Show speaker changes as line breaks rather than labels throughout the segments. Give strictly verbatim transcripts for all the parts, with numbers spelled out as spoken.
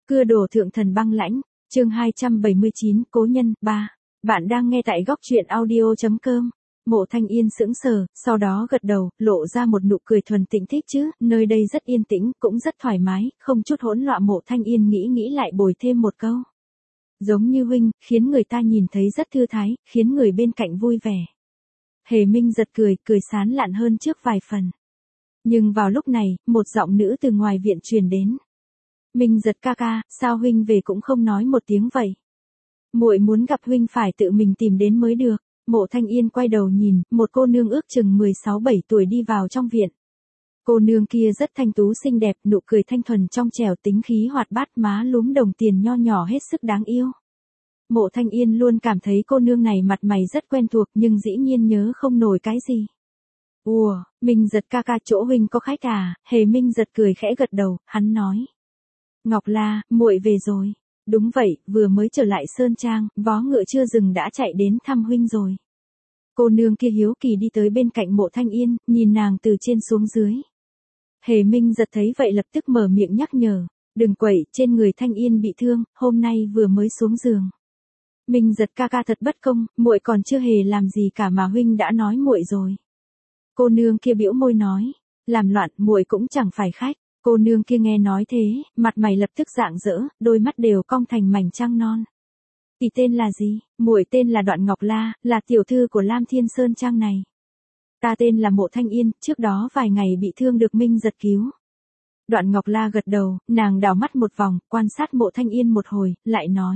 Cưa đổ thượng thần băng lãnh, chương hai trăm bảy mươi chín, cố nhân, ba. Bạn đang nghe tại góc truyện audio chấm com. Mộ Thanh Yên sững sờ, sau đó gật đầu, lộ ra một nụ cười thuần tịnh. Thích chứ, nơi đây rất yên tĩnh, cũng rất thoải mái, không chút hỗn loạn. Mộ Thanh Yên nghĩ nghĩ lại bồi thêm một câu. Giống như huynh, khiến người ta nhìn thấy rất thư thái, khiến người bên cạnh vui vẻ. Hề Minh giật cười, cười sán lạn hơn trước vài phần. Nhưng vào lúc này, một giọng nữ từ ngoài viện truyền đến. Minh giật ca ca, sao huynh về cũng không nói một tiếng vậy? Muội muốn gặp huynh phải tự mình tìm đến mới được. Mộ Thanh Yên quay đầu nhìn, một cô nương ước chừng mười sáu bảy tuổi đi vào trong viện. Cô nương kia rất thanh tú xinh đẹp, nụ cười thanh thuần trong trẻo, tính khí hoạt bát, má lúm đồng tiền nho nhỏ hết sức đáng yêu. Mộ Thanh Yên luôn cảm thấy cô nương này mặt mày rất quen thuộc, nhưng dĩ nhiên nhớ không nổi cái gì. Ủa, Minh giật ca ca, chỗ huynh có khách à? Hề Minh giật cười khẽ gật đầu, hắn nói. Ngọc La, muội về rồi. Đúng vậy, vừa mới trở lại Sơn Trang, vó ngựa chưa dừng đã chạy đến thăm huynh rồi. Cô nương kia hiếu kỳ đi tới bên cạnh Mộ Thanh Yên, nhìn nàng từ trên xuống dưới. Hề Minh giật thấy vậy lập tức mở miệng nhắc nhở, đừng quậy, trên người Thanh Yên bị thương, hôm nay vừa mới xuống giường. Minh giật ca ca thật bất công, muội còn chưa hề làm gì cả mà huynh đã nói muội rồi. Cô nương kia bĩu môi nói, làm loạn, muội cũng chẳng phải khách. Cô nương kia nghe nói thế, mặt mày lập tức rạng rỡ, đôi mắt đều cong thành mảnh trăng non. Tỷ tên là gì? Muội tên là Đoạn Ngọc La, là tiểu thư của Lam Thiên Sơn Trang này. Ta tên là Mộ Thanh Yên, trước đó vài ngày bị thương được Minh giật cứu. Đoạn Ngọc La gật đầu, nàng đảo mắt một vòng, quan sát Mộ Thanh Yên một hồi, lại nói.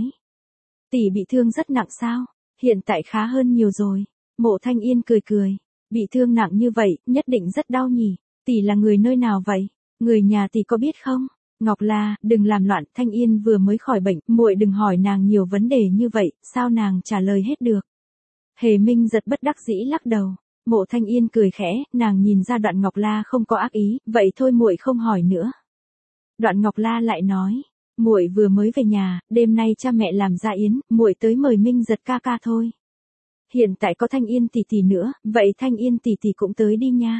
Tỷ bị thương rất nặng sao? Hiện tại khá hơn nhiều rồi. Mộ Thanh Yên cười cười, bị thương nặng như vậy, nhất định rất đau nhỉ. Tỷ là người nơi nào vậy? Người nhà tỷ có biết không? Ngọc La, đừng làm loạn, Thanh Yên vừa mới khỏi bệnh, muội đừng hỏi nàng nhiều vấn đề như vậy, sao nàng trả lời hết được. Hề Minh giật bất đắc dĩ lắc đầu. Mộ Thanh Yên cười khẽ, nàng nhìn ra Đoạn Ngọc La không có ác ý, vậy thôi muội không hỏi nữa. Đoạn Ngọc La lại nói, muội vừa mới về nhà, đêm nay cha mẹ làm dạ yến, muội tới mời Minh giật ca ca thôi. Hiện tại có Thanh Yên tỷ tỷ nữa, vậy Thanh Yên tỷ tỷ cũng tới đi nha.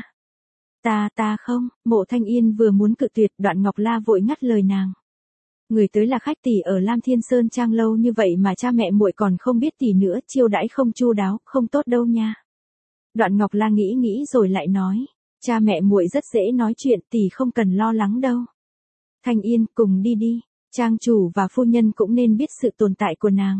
Ta, ta không, Mộ Thanh Yên vừa muốn cự tuyệt, Đoạn Ngọc La vội ngắt lời nàng. Người tới là khách tỷ ở Lam Thiên Sơn Trang lâu như vậy mà cha mẹ muội còn không biết tỷ nữa, chiêu đãi không chu đáo, không tốt đâu nha. Đoạn Ngọc La nghĩ nghĩ rồi lại nói, cha mẹ muội rất dễ nói chuyện, tỷ không cần lo lắng đâu. Thanh Yên, cùng đi đi, trang chủ và phu nhân cũng nên biết sự tồn tại của nàng.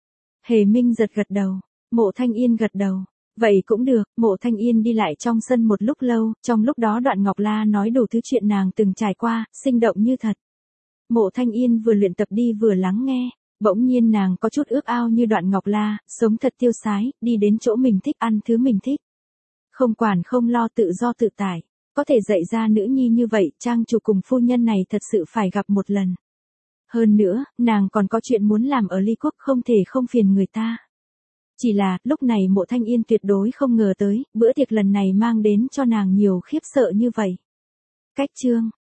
Hề Minh giật gật đầu, Mộ Thanh Yên gật đầu. Vậy cũng được, Mộ Thanh Yên đi lại trong sân một lúc lâu, trong lúc đó Đoạn Ngọc La nói đủ thứ chuyện nàng từng trải qua, sinh động như thật. Mộ Thanh Yên vừa luyện tập đi vừa lắng nghe, bỗng nhiên nàng có chút ước ao như Đoạn Ngọc La, sống thật tiêu sái, đi đến chỗ mình thích, ăn thứ mình thích. Không quản không lo, tự do tự tại, có thể dạy ra nữ nhi như vậy, trang chủ cùng phu nhân này thật sự phải gặp một lần. Hơn nữa, nàng còn có chuyện muốn làm ở Ly Quốc, không thể không phiền người ta. Chỉ là, lúc này Mộ Thanh Yên tuyệt đối không ngờ tới, bữa tiệc lần này mang đến cho nàng nhiều khiếp sợ như vậy. Cách chương